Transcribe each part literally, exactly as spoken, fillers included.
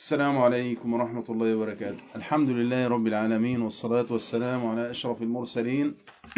السلام عليكم ورحمة الله وبركاته. الحمد لله رب العالمين، والصلاة والسلام على أشرف المرسلين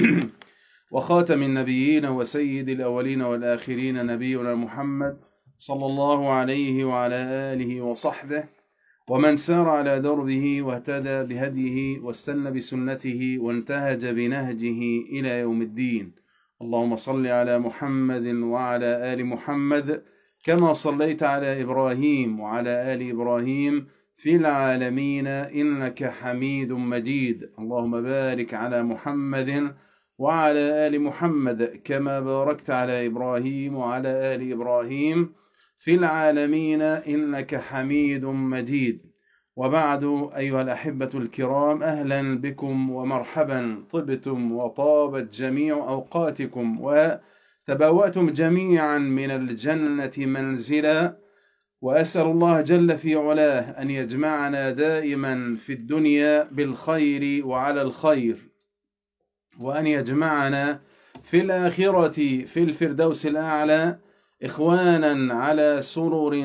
وخاتم النبيين وسيد الأولين والآخرين، نبينا محمد صلى الله عليه وعلى آله وصحبه ومن سار على دربه واهتدى بهديه واستنى بسنته وانتهج بنهجه إلى يوم الدين. اللهم صل على محمد وعلى آل محمد كما صليت على إبراهيم وعلى آل إبراهيم في العالمين إنك حميد مجيد. اللهم بارك على محمد وعلى آل محمد كما باركت على إبراهيم وعلى آل إبراهيم في العالمين إنك حميد مجيد. وبعد، أيها الأحبة الكرام، أهلا بكم ومرحبا، طبتم وطابت جميع أوقاتكم وتبوأتم جميعا من الجنة منزلا، وأسأل الله جل في علاه أن يجمعنا دائما في الدنيا بالخير وعلى الخير، وأن يجمعنا في الآخرة في الفردوس الأعلى إخوانا على سرر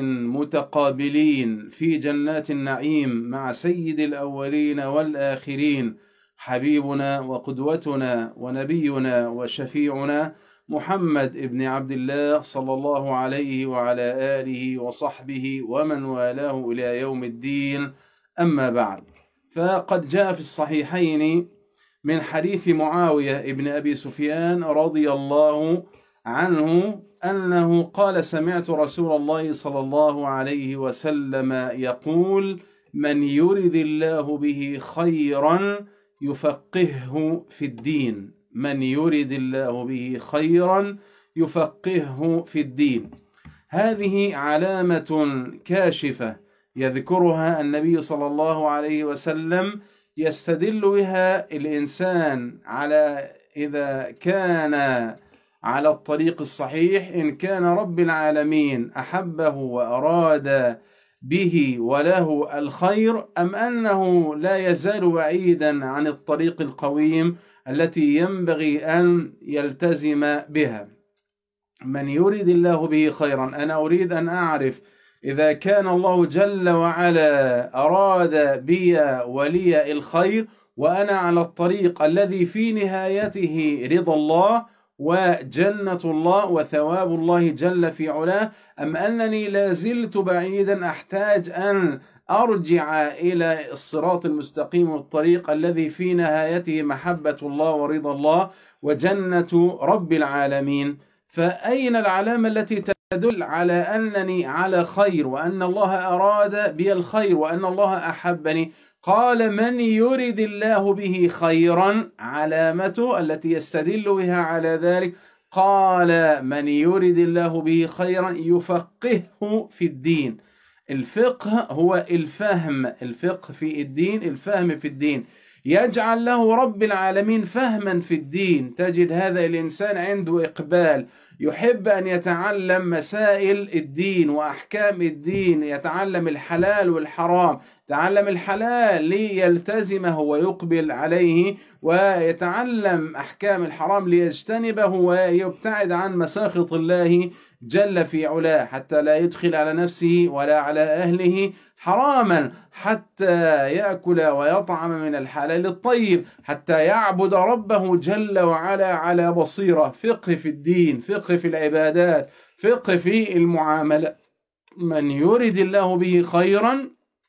متقابلين في جنات النعيم مع سيد الأولين والآخرين، حبيبنا وقدوتنا ونبينا وشفيعنا محمد ابن عبد الله صلى الله عليه وعلى آله وصحبه ومن والاه إلى يوم الدين. أما بعد، فقد جاء في الصحيحين من حديث معاوية ابن أبي سفيان رضي الله عنه أنه قال: سمعت رسول الله صلى الله عليه وسلم يقول: من يرد الله به خيرا يفقهه في الدين. من يرد الله به خيرا يفقهه في الدين. هذه علامة كاشفة يذكرها النبي صلى الله عليه وسلم، يستدل بها الإنسان على إذا كان على الطريق الصحيح، إن كان رب العالمين أحبه وأراد به وله الخير، أم أنه لا يزال بعيدا عن الطريق القويم التي ينبغي أن يلتزم بها. من يريد الله به خيرا، أنا أريد أن أعرف إذا كان الله جل وعلا أراد بي ولي الخير وأنا على الطريق الذي في نهايته رضا الله وجنة الله وثواب الله جل في علاه، أم أنني لازلت بعيدا أحتاج أن أرجع إلى الصراط المستقيم والطريق الذي في نهايته محبة الله ورضا الله وجنة رب العالمين. فأين العلامة التي تدل على أنني على خير وأن الله أراد بي الخير وأن الله أحبني؟ قال: من يرد الله به خيرا، علامته التي يستدل بها على ذلك، قال: من يرد الله به خيرا يفقهه في الدين. الفقه هو الفهم، الفقه في الدين، الفهم في الدين، يجعل له رب العالمين فهما في الدين. تجد هذا الإنسان عنده إقبال، يحب أن يتعلم مسائل الدين وأحكام الدين، يتعلم الحلال والحرام، يتعلم الحلال ليلتزمه ويقبل عليه، ويتعلم أحكام الحرام ليجتنبه ويبتعد عن مساخط الله جل في علاه، حتى لا يدخل على نفسه ولا على أهله حراما، حتى يأكل ويطعم من الحلال الطيب، حتى يعبد ربه جل وعلا على بصيرة. فقه في الدين، فقه في العبادات، فقه في المعاملة. من يرد الله به خيرا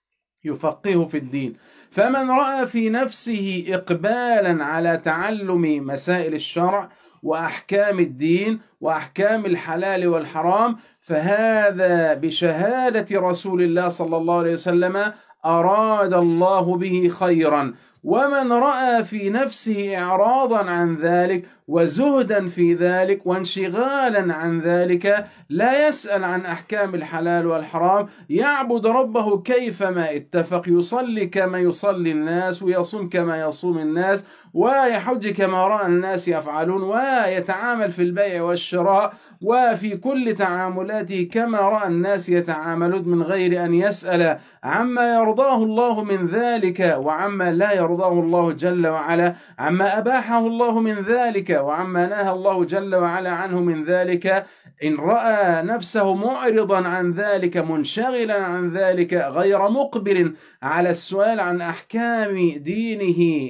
يفقهه في الدين. فمن رأى في نفسه إقبالا على تعلم مسائل الشرع وأحكام الدين وأحكام الحلال والحرام، فهذا بشهادة رسول الله صلى الله عليه وسلم أراد الله به خيرا. ومن رأى في نفسه إعراضا عن ذلك وزهدا في ذلك وانشغالا عن ذلك، لا يسأل عن أحكام الحلال والحرام، يعبد ربه كيفما اتفق، يصلي كما يصلي الناس ويصوم كما يصوم الناس ويحج كما رأى الناس يفعلون، ويتعامل في البيع والشراء وفي كل تعاملاته كما رأى الناس يتعاملون، من غير أن يسأل عما يرضى يرضاه الله من ذلك وعما لا يرضاه الله جل وعلا، عما أباحه الله من ذلك وعما نهى الله جل وعلا عنه من ذلك، إن رأى نفسه معرضا عن ذلك منشغلا عن ذلك غير مقبل على السؤال عن أحكام دينه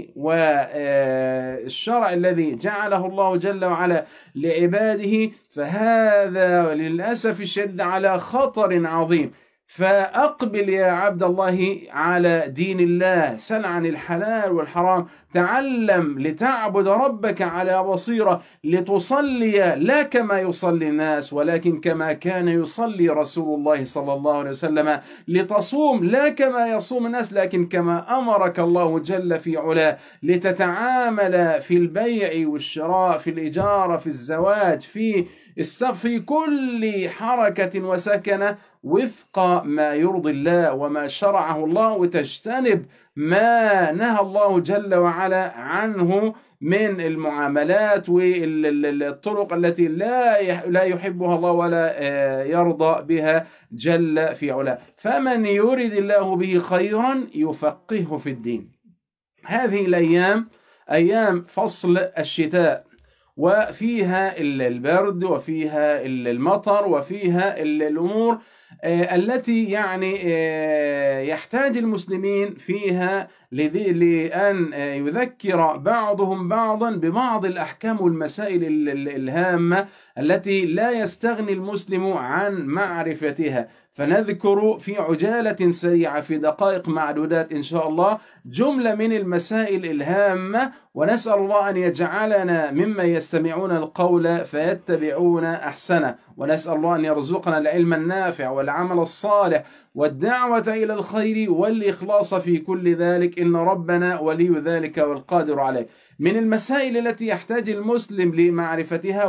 والشرع الذي جعله الله جل وعلا لعباده، فهذا للأسف الشديد على خطر عظيم. فأقبل يا عبد الله على دين الله، سل عن الحلال والحرام، تعلم لتعبد ربك على بصيرة، لتصلي لا كما يصلي الناس ولكن كما كان يصلي رسول الله صلى الله عليه وسلم، لتصوم لا كما يصوم الناس لكن كما أمرك الله جل في علاه، لتتعامل في البيع والشراء، في الإجارة، في الزواج، في السفر، في كل حركة وسكنة وفق ما يرضي الله وما شرعه الله، وتجتنب ما نهى الله جل وعلا عنه من المعاملات والطرق التي لا لا يحبها الله ولا يرضى بها جل في علاه. فمن يرد الله به خيرا يفقهه في الدين. هذه الأيام أيام فصل الشتاء، وفيها البرد وفيها المطر وفيها الأمور التي يعني يحتاج المسلمين فيها لأن يذكر بعضهم بعضا ببعض الأحكام والمسائل الهامة التي لا يستغني المسلم عن معرفتها. فنذكر في عجالة سريعة في دقائق معدودات إن شاء الله جملة من المسائل الهامة، ونسأل الله أن يجعلنا ممن يستمعون القول فيتبعون أحسنه، ونسأل الله أن يرزقنا العلم النافع والعمل الصالح والدعوة إلى الخير والإخلاص في كل ذلك، إن ربنا ولي ذلك والقادر عليه. من المسائل التي يحتاج المسلم لمعرفتها،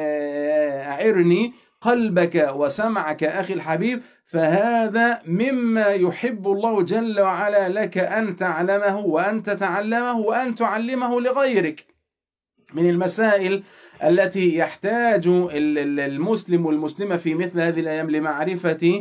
وأعرني قلبك وسمعك أخي الحبيب، فهذا مما يحب الله جل وعلا لك أن تعلمه وأن تتعلمه وأن تعلمه لغيرك. من المسائل التي يحتاج المسلم والمسلمة في مثل هذه الأيام لمعرفة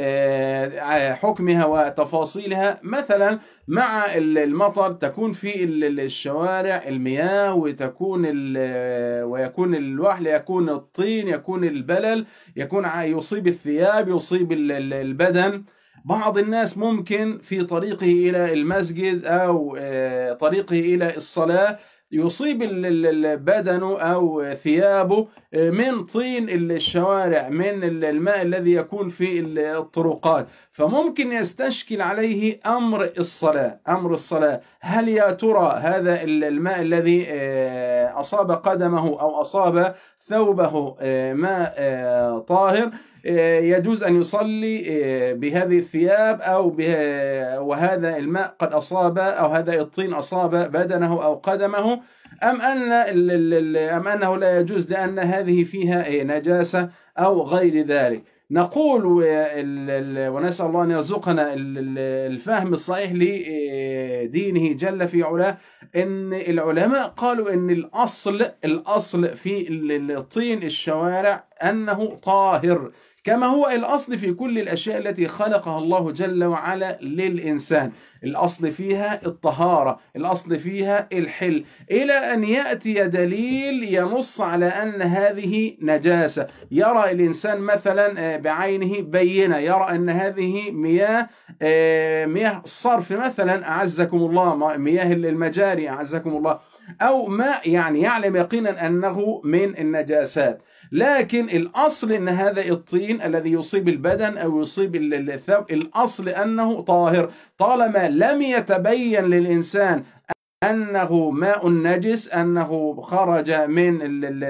حكمها وتفاصيلها، مثلا مع المطر تكون في الشوارع المياه، وتكون ويكون الوحل، يكون الطين، يكون البلل، يكون يصيب الثياب، يصيب البدن. بعض الناس ممكن في طريقه إلى المسجد أو طريقه إلى الصلاة يصيب البدن أو ثيابه من طين الشوارع، من الماء الذي يكون في الطرقات، فممكن يستشكل عليه أمر الصلاة. أمر الصلاة، هل يا ترى هذا الماء الذي أصاب قدمه أو أصاب ثوبه ماء طاهر يجوز أن يصلي بهذه الثياب، أو وهذا الماء قد أصاب أو هذا الطين أصاب بدنه أو قدمه، أم أن أم أنه لا يجوز لأن هذه فيها نجاسة أو غير ذلك؟ نقول ونسأل الله أن يرزقنا الفهم الصحيح لدينه جل في علاه، إن العلماء قالوا إن الأصل الأصل في الطين الشوارع أنه طاهر، كما هو الأصل في كل الأشياء التي خلقها الله جل وعلا للإنسان. الأصل فيها الطهارة، الأصل فيها الحل، إلى أن يأتي دليل ينص على أن هذه نجاسة. يرى الإنسان مثلا بعينه بينة، يرى أن هذه مياه مياه الصرف مثلا أعزكم الله، مياه المجاري أعزكم الله، أو ماء يعني يعلم يقينا أنه من النجاسات، لكن الأصل أن هذا الطين الذي يصيب البدن أو يصيب الثوب الأصل أنه طاهر، طالما لم يتبين للإنسان أنه ماء نجس، أنه خرج من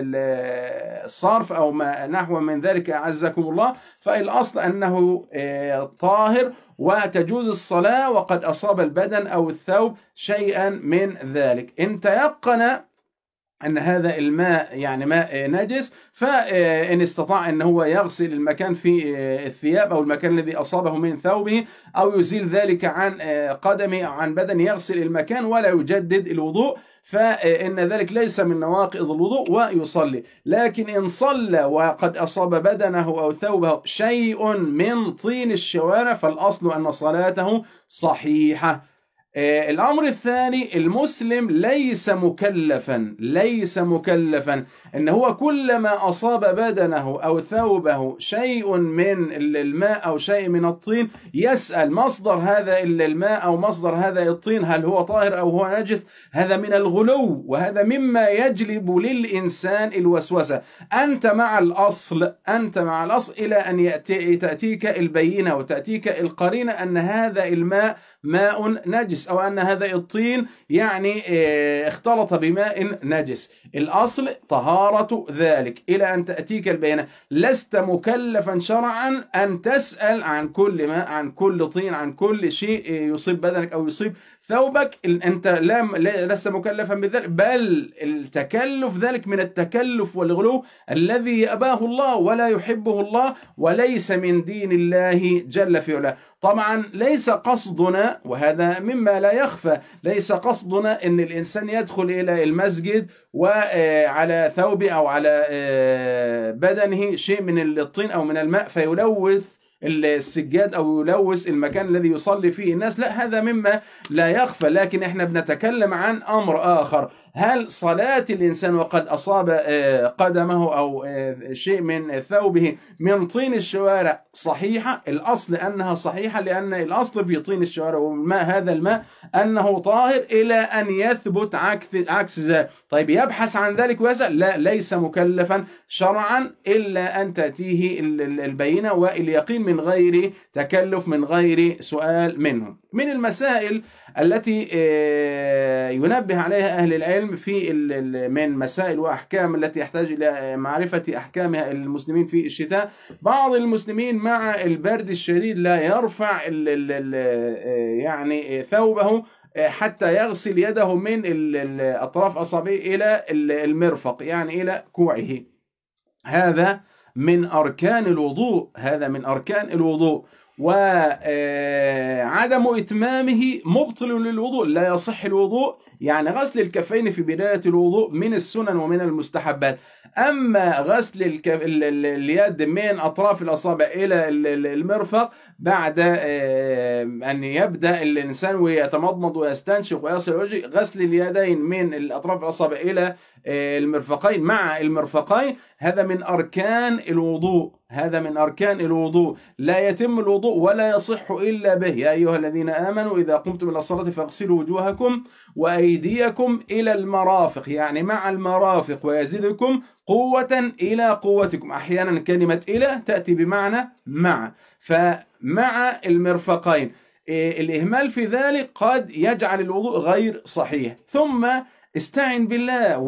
الصرف أو ما نحو من ذلك أعزكم الله، فالأصل أنه طاهر وتجوز الصلاة وقد أصاب البدن أو الثوب شيئا من ذلك. إن تيقن أن هذا الماء يعني ماء نجس، فإن استطاع أن هو يغسل المكان في الثياب أو المكان الذي أصابه من ثوبه أو يزيل ذلك عن قدمه أو عن بدنه، يغسل المكان ولا يجدد الوضوء، فإن ذلك ليس من نواقض الوضوء ويصلي. لكن إن صلى وقد أصاب بدنه أو ثوبه شيء من طين الشوارع فالأصل أن صلاته صحيحة. الأمر الثاني، المسلم ليس مكلفا ليس مكلفا أن هو كلما أصاب بدنه أو ثوبه شيء من الماء أو شيء من الطين يسأل مصدر هذا الماء أو مصدر هذا الطين هل هو طاهر أو هو نجس. هذا من الغلو، وهذا مما يجلب للإنسان الوسوسة. أنت مع الأصل أنت مع الأصل إلى أن يأتي تأتيك البينة وتأتيك القرينة أن هذا الماء ماء نجس أو أن هذا الطين يعني اختلط بماء نجس. الأصل طهارة ذلك إلى أن تأتيك البينة. لست مكلفا شرعا أن تسأل عن كل ماء، عن كل طين، عن كل شيء يصيب بدنك أو يصيب ثوبك. أنت لست مكلفا بذلك، بل التكلف ذلك من التكلف والغلو الذي يأباه الله ولا يحبه الله وليس من دين الله جل في علاه. طبعا ليس قصدنا، وهذا مما لا يخفى، ليس قصدنا أن الإنسان يدخل إلى المسجد وعلى ثوبه أو على بدنه شيء من الطين أو من الماء فيلوث السجاد أو يلوث المكان الذي يصلي فيه الناس. لا، هذا مما لا يخفى. لكن احنا بنتكلم عن أمر آخر، هل صلاة الإنسان وقد أصاب قدمه أو شيء من ثوبه من طين الشوارع صحيحة؟ الأصل أنها صحيحة، لأن الأصل في طين الشوارع والماء هذا الماء أنه طاهر إلى أن يثبت عكس عكس ذلك. طيب يبحث عن ذلك ويسأل؟ لا، ليس مكلفا شرعا إلا أن تأتيه البينة واليقين من غير تكلف، من غير سؤال منهم. من المسائل التي ينبه عليها أهل العلم في من مسائل وأحكام التي يحتاج إلى معرفة أحكامها المسلمين في الشتاء، بعض المسلمين مع البرد الشديد لا يرفع يعني ثوبه حتى يغسل يده من أطراف أصابعه إلى المرفق، يعني إلى كوعه. هذا من أركان الوضوء هذا من أركان الوضوء وعدم إتمامه مبطل للوضوء، لا يصح الوضوء. يعني غسل الكفين في بداية الوضوء من السنن ومن المستحبات. أما غسل الكف... اليد من أطراف الأصابع إلى المرفق بعد أن يبدأ الإنسان ويتمضمض ويستنشق ويصل وجهه، غسل اليدين من الأطراف الأصابع إلى المرفقين مع المرفقين، هذا من أركان الوضوء هذا من أركان الوضوء. لا يتم الوضوء ولا يصح إلا به. يا أيها الذين آمنوا إذا قمتم إلى الصلاة فاغسلوا وجوهكم وأيديكم إلى المرافق، يعني مع المرافق، ويزيدكم قوة إلى قوتكم. أحيانا كلمة إلى تأتي بمعنى مع، فمع المرفقين. الإهمال في ذلك قد يجعل الوضوء غير صحيح. ثم استعن بالله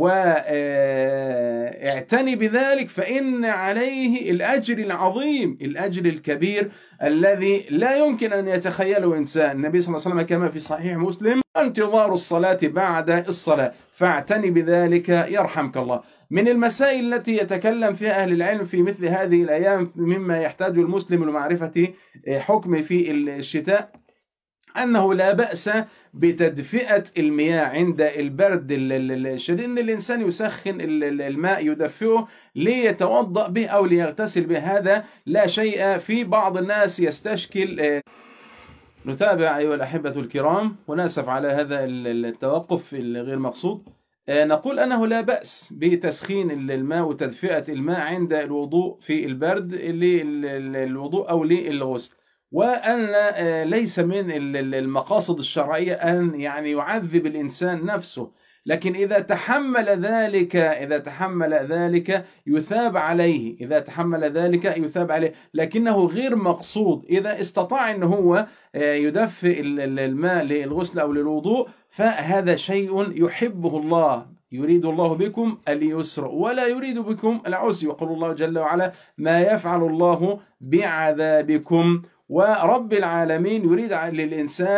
واعتني بذلك، فإن عليه الأجر العظيم، الأجر الكبير الذي لا يمكن أن يتخيله إنسان. النبي صلى الله عليه وسلم كما في صحيح مسلم: انتظار الصلاة بعد الصلاة، فاعتني بذلك يرحمك الله. من المسائل التي يتكلم فيها أهل العلم في مثل هذه الأيام مما يحتاج المسلم لمعرفة حكمه في الشتاء، أنه لا بأس بتدفئة المياه عند البرد الشديد، أن الإنسان يسخن الماء يدفئه ليتوضأ به أو ليغتسل به، هذا لا شيء فيه. بعض الناس يستشكل. نتابع أيها الأحبة الكرام، ونأسف على هذا التوقف الغير مقصود. نقول أنه لا بأس بتسخين الماء وتدفئة الماء عند الوضوء في البرد للوضوء أو للغسل، وأن ليس من المقاصد الشرعية أن يعني يعذب الإنسان نفسه، لكن إذا تحمل ذلك إذا تحمل ذلك يثاب عليه إذا تحمل ذلك يثاب عليه لكنه غير مقصود. إذا استطاع أن هو يدفئ الماء للغسل أو للوضوء فهذا شيء يحبه الله. يريد الله بكم اليسر ولا يريد بكم العسر، يقول الله جل وعلا: ما يفعل الله بعذابكم. ورب العالمين يريد للإنسان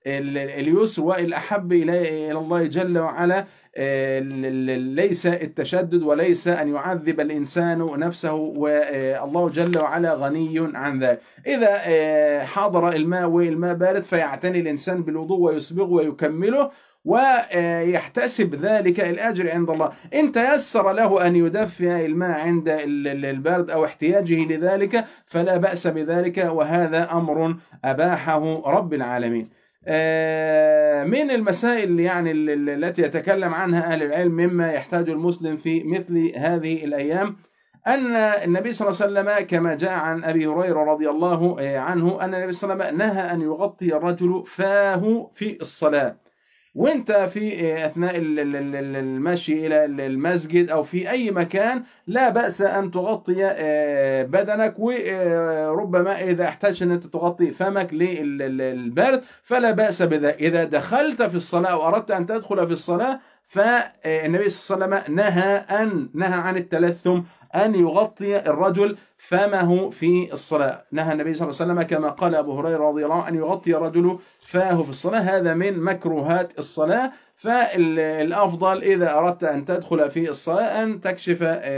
اليسر والأحب إلى الله جل وعلا ليس التشدد وليس أن يعذب الإنسان نفسه، والله جل وعلا غني عن ذلك. إذا حضر الماء والماء بارد فيعتني الإنسان بالوضوء ويسبغه ويكمله ويحتسب ذلك الأجر عند الله. إن تيسر له أن يدفئ الماء عند البرد أو احتياجه لذلك فلا بأس بذلك، وهذا أمر أباحه رب العالمين. من المسائل يعني التي يتكلم عنها أهل العلم مما يحتاج المسلم في مثل هذه الأيام أن النبي صلى الله عليه وسلم كما جاء عن أبي هريرة رضي الله عنه أن النبي صلى الله عليه وسلم نهى أن يغطي الرجل فاه في الصلاة. وانت في اثناء المشي الى المسجد او في اي مكان لا باس ان تغطي بدنك، وربما اذا احتاجت ان انت تغطي فمك للبرد فلا باس بذلك. اذا دخلت في الصلاه واردت ان تدخل في الصلاه فالنبي صلى الله عليه وسلم نهى ان نهى عن التلثم، أن يغطي الرجل فمه في الصلاة. نهى النبي صلى الله عليه وسلم كما قال أبو هريرة رضي الله عنه أن يغطي الرجل فاه في الصلاة، هذا من مكروهات الصلاة. فالأفضل إذا أردت أن تدخل في الصلاة أن تكشف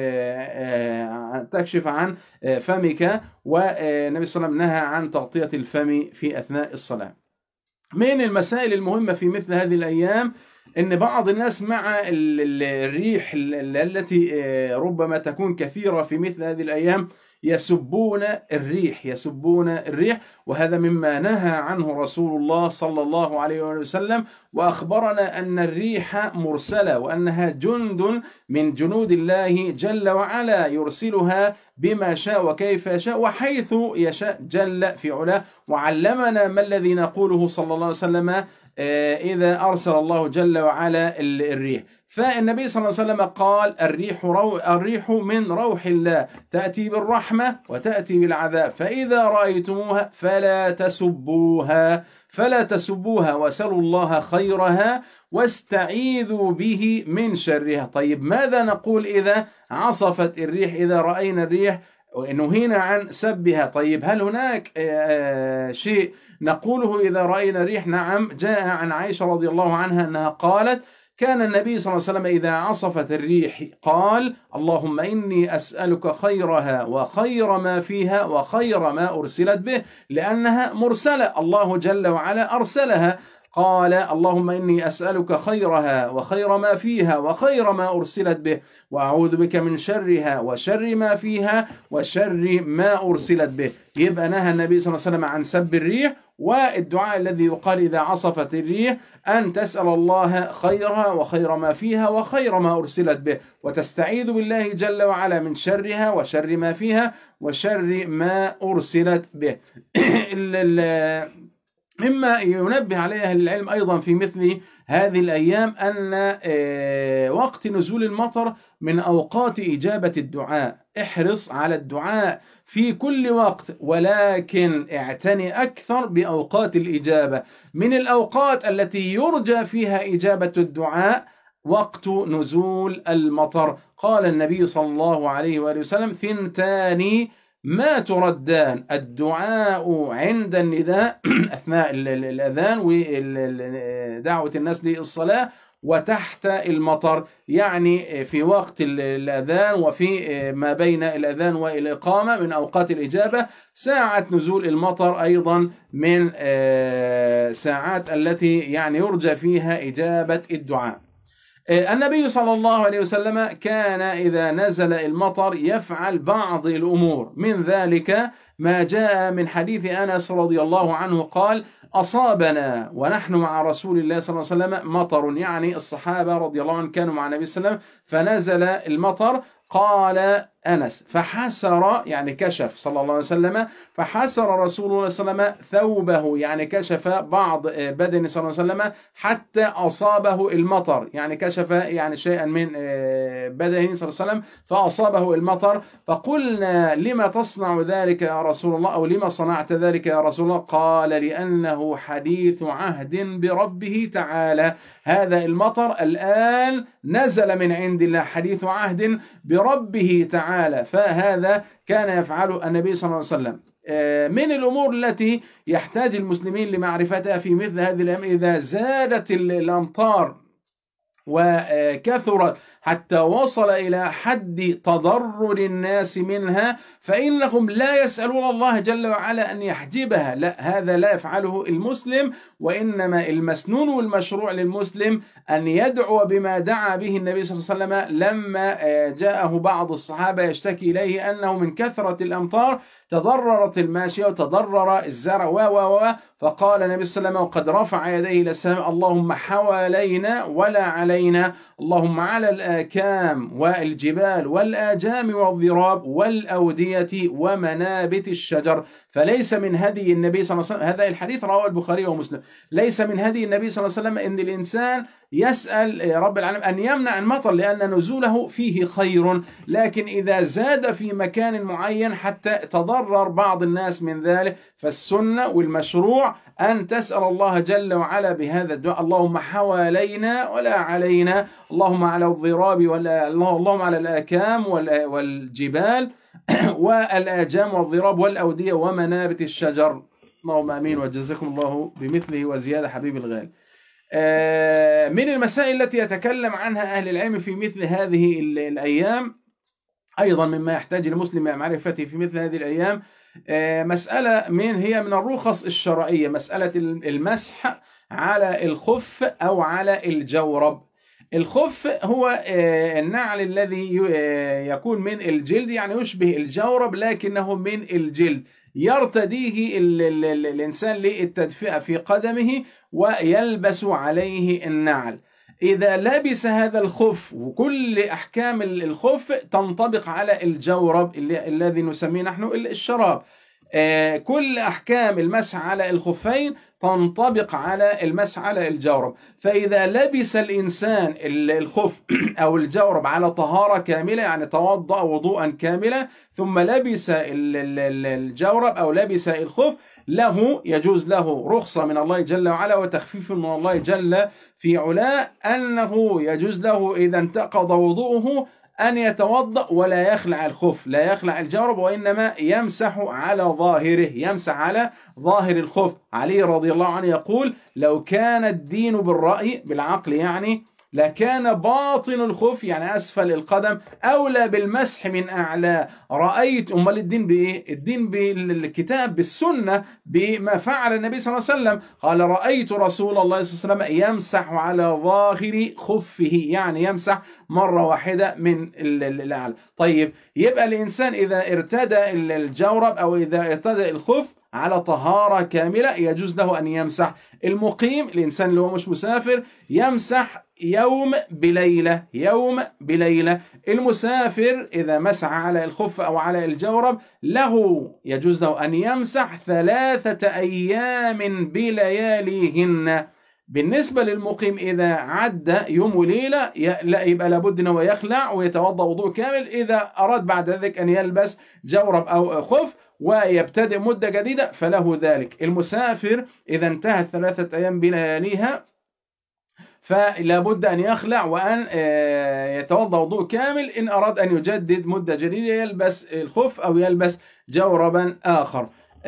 تكشف عن فمك، والنبي صلى الله عليه وسلم نهى عن تغطية الفم في أثناء الصلاة. من المسائل المهمة في مثل هذه الأيام إن بعض الناس مع الريح التي ربما تكون كثيرة في مثل هذه الأيام يسبون الريح يسبون الريح وهذا مما نهى عنه رسول الله صلى الله عليه وسلم، وأخبرنا أن الريح مرسلة وأنها جند من جنود الله جل وعلا يرسلها بما شاء وكيف يشاء وحيث يشاء جل في علاه. وعلمنا ما الذي نقوله صلى الله عليه وسلم إذا أرسل الله جل وعلا الريح. فالنبي صلى الله عليه وسلم قال الريح, رو الريح من روح الله تأتي بالرحمة وتأتي بالعذاب، فإذا رأيتموها فلا تسبوها فلا تسبوها وسلوا الله خيرها واستعيذوا به من شرها. طيب ماذا نقول إذا عصفت الريح، إذا رأينا الريح نهينا عن سبها؟ طيب هل هناك شيء نقوله إذا رأينا الريح؟ نعم، جاء عن عائشة رضي الله عنها أنها قالت كان النبي صلى الله عليه وسلم إذا عصفت الريح قال اللهم إني أسألك خيرها وخير ما فيها وخير ما أرسلت به، لأنها مرسلة، الله جل وعلا أرسلها. قال اللهم إني أسألك خيرها وخير ما فيها وخير ما أرسلت به، وأعوذ بك من شرها وشر ما فيها وشر ما أرسلت به. يبقى نهى النبي صلى الله عليه وسلم عن سب الريح، والدعاء الذي يقال إذا عصفت الريح أن تسأل الله خيرها وخير ما فيها وخير ما أرسلت به، وتستعيذ بالله جل وعلا من شرها وشر ما فيها وشر ما أرسلت به. مما ينبه عليه أهل العلم أيضا في مثل هذه الأيام أن وقت نزول المطر من أوقات إجابة الدعاء. احرص على الدعاء في كل وقت، ولكن اعتني أكثر بأوقات الإجابة. من الأوقات التي يرجى فيها إجابة الدعاء وقت نزول المطر. قال النبي صلى الله عليه وآله وسلم ثنتان ما تردان: الدعاء عند النداء أثناء الأذان ودعوة الناس للصلاة، وتحت المطر، يعني في وقت الأذان وفي ما بين الأذان والإقامة من أوقات الإجابة. ساعة نزول المطر أيضا من ساعات التي يعني يرجى فيها إجابة الدعاء. النبي صلى الله عليه وسلم كان إذا نزل المطر يفعل بعض الأمور، من ذلك ما جاء من حديث أنس رضي الله عنه قال أصابنا ونحن مع رسول الله صلى الله عليه وسلم مطر، يعني الصحابة رضي الله عنهم كانوا مع النبي صلى الله عليه وسلم فنزل المطر. قال أنس فحسر، يعني كشف صلى الله عليه وسلم، فحسر رسول الله صلى الله عليه وسلم ثوبه، يعني كشف بعض بدن صلى الله عليه وسلم حتى أصابه المطر، يعني كشف يعني شيئا من بدنه صلى الله عليه وسلم فأصابه المطر. فقلنا لما تصنع ذلك يا رسول الله، أو لما صنعت ذلك يا رسول الله؟ قال لأنه حديث عهد بربه تعالى، هذا المطر الآن نزل من عند الله، حديث عهد بربه تعالى. فهذا كان يفعله النبي صلى الله عليه وسلم. من الأمور التي يحتاج المسلمين لمعرفتها في مثل هذه الأيام، إذا زادت الأمطار وكثرت حتى وصل إلى حد تضرر الناس منها، فإنهم لا يسألون الله جل وعلا أن يحجبها، لا، هذا لا يفعله المسلم، وإنما المسنون والمشروع للمسلم أن يدعو بما دعا به النبي صلى الله عليه وسلم لما جاءه بعض الصحابة يشتكي إليه أنه من كثرة الأمطار تضررت الماشية وتضرر الزرع و و و فقال النبي صلى الله عليه وسلم وقد رفع يديه إلى السماء: اللهم حوالينا ولا علينا، اللهم على الآكام والجبال والآجام والضراب والأودية ومنابت الشجر. فليس من هدي النبي صلى الله عليه وسلم، هذا الحديث رواه البخاري ومسلم، ليس من هدي النبي صلى الله عليه وسلم أن الإنسان يسأل رب العالمين أن يمنع المطر لأن نزوله فيه خير، لكن إذا زاد في مكان معين حتى تضرر بعض الناس من ذلك، فالسنة والمشروع أن تسأل الله جل وعلا بهذا الدعاء: اللهم حوالينا ولا علينا، اللهم على الضراب ولا اللهم على الآكام والجبال والآجام والضراب والأودية ومنابت الشجر. اللهم آمين، وجزاكم الله بمثله وزيادة حبيب الغالي. من المسائل التي يتكلم عنها أهل العلم في مثل هذه الأيام، أيضا مما يحتاج المسلم إلى معرفته في مثل هذه الأيام، مسألة من هي من الرخص الشرعية، مسألة المسح على الخف أو على الجورب. الخف هو النعل الذي يكون من الجلد، يعني يشبه الجورب لكنه من الجلد، يرتديه ال ال ال الإنسان للتدفئة في قدمه ويلبس عليه النعل. إذا لبس هذا الخف، وكل أحكام الخف تنطبق على الجورب الذي نسميه نحن الشراب، كل أحكام المسح على الخفين تنطبق على المسح على الجورب. فإذا لبس الإنسان الخف أو الجورب على طهارة كاملة، يعني توضأ وضوءا كاملا ثم لبس الجورب أو لبس الخف، له يجوز له رخصة من الله جل وعلا وتخفيف من الله جل في علاه، أنه يجوز له إذا انتقض وضوءه أن يتوضأ ولا يخلع الخف، لا يخلع الجورب، وإنما يمسح على ظاهره، يمسح على ظاهر الخف. علي رضي الله عنه يقول: لو كان الدين بالرأي، بالعقل يعني، لكان باطن الخف يعني أسفل القدم أولى بالمسح من أعلى. رأيت، أمال الدين بإيه؟ الدين بالكتاب بالسنة بما فعل النبي صلى الله عليه وسلم. قال: رأيت رسول الله صلى الله عليه وسلم يمسح على ظاهر خفه، يعني يمسح مرة واحدة من الأعلى. طيب، يبقى الإنسان إذا ارتدى الجورب أو إذا ارتدى الخف على طهارة كاملة يجوز له أن يمسح. المقيم، الإنسان اللي هو مش مسافر، يمسح يوم بليلة، يوم بليلة. المسافر إذا مسح على الخف أو على الجورب له يجوز له أن يمسح ثلاثة أيام بلياليهن. بالنسبة للمقيم إذا عدى يوم وليلة لا، يبقى لابد أنه يخلع ويتوضأ وضوء كامل. إذا أراد بعد ذلك أن يلبس جورب أو خف ويبتدئ مدة جديدة فله ذلك. المسافر إذا انتهت ثلاثة أيام بلياليها فلا بد أن يخلع وأن يتوضأ وضوء كامل. إن أراد أن يجدد مدة جديدة يلبس الخف أو يلبس جوربا آخر.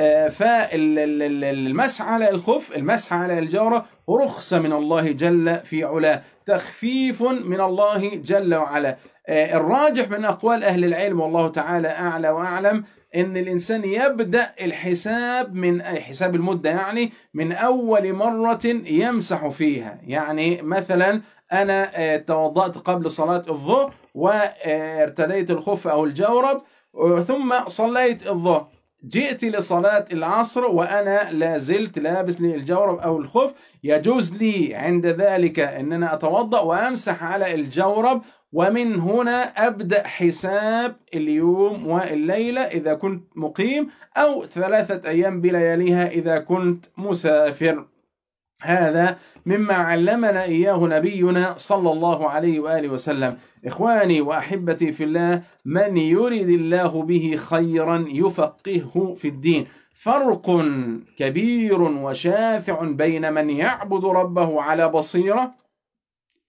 فالمسح على الخف، المسح على الجورب رخصة من الله جل في علاه، تخفيف من الله جل وعلا. الراجح من أقوال أهل العلم والله تعالى أعلى وأعلم إن الإنسان يبدأ الحساب من حساب المدة، يعني من أول مرة يمسح فيها. يعني مثلا أنا توضأت قبل صلاة الظهر وارتديت الخف أو الجورب ثم صليت الظهر، جئت لصلاة العصر وأنا لا زلت لابس لي الجورب أو الخف، يجوز لي عند ذلك أن أنا أتوضأ وأمسح على الجورب، ومن هنا أبدأ حساب اليوم والليلة إذا كنت مقيم، أو ثلاثة أيام بلياليها إذا كنت مسافر. هذا مما علمنا إياه نبينا صلى الله عليه وآله وسلم. إخواني وأحبتي في الله، من يرد الله به خيرا يفقهه في الدين. فرق كبير وشاسع بين من يعبد ربه على بصيرة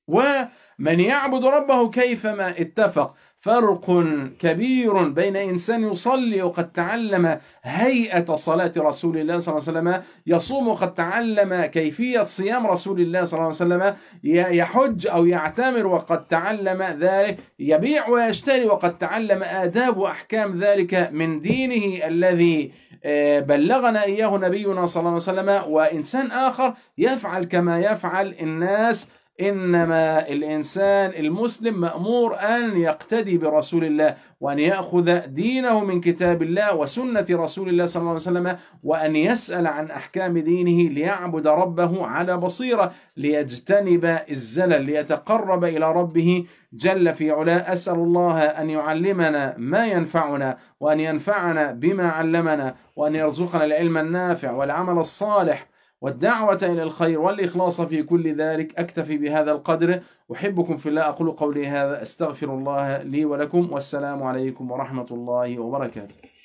ومن يعبد ربه كيفما اتفق. فرق كبير بين إنسان يصلي وقد تعلم هيئة صلاة رسول الله صلى الله عليه وسلم، يصوم وقد تعلم كيفية صيام رسول الله صلى الله عليه وسلم، يحج أو يعتمر وقد تعلم ذلك، يبيع ويشتري وقد تعلم آداب وأحكام ذلك من دينه الذي بلغنا إياه نبينا صلى الله عليه وسلم. وإنسان آخر يفعل كما يفعل الناس. إنما الإنسان المسلم مأمور أن يقتدي برسول الله، وأن يأخذ دينه من كتاب الله وسنة رسول الله صلى الله عليه وسلم، وأن يسأل عن أحكام دينه ليعبد ربه على بصيرة، ليجتنب الزلل، ليتقرب إلى ربه جل في علاه. أسأل الله أن يعلمنا ما ينفعنا، وأن ينفعنا بما علمنا، وأن يرزقنا العلم النافع والعمل الصالح والدعوة إلى الخير والإخلاص في كل ذلك. أكتفي بهذا القدر، أحبكم في الله، أقول قولي هذا، أستغفر الله لي ولكم، والسلام عليكم ورحمة الله وبركاته.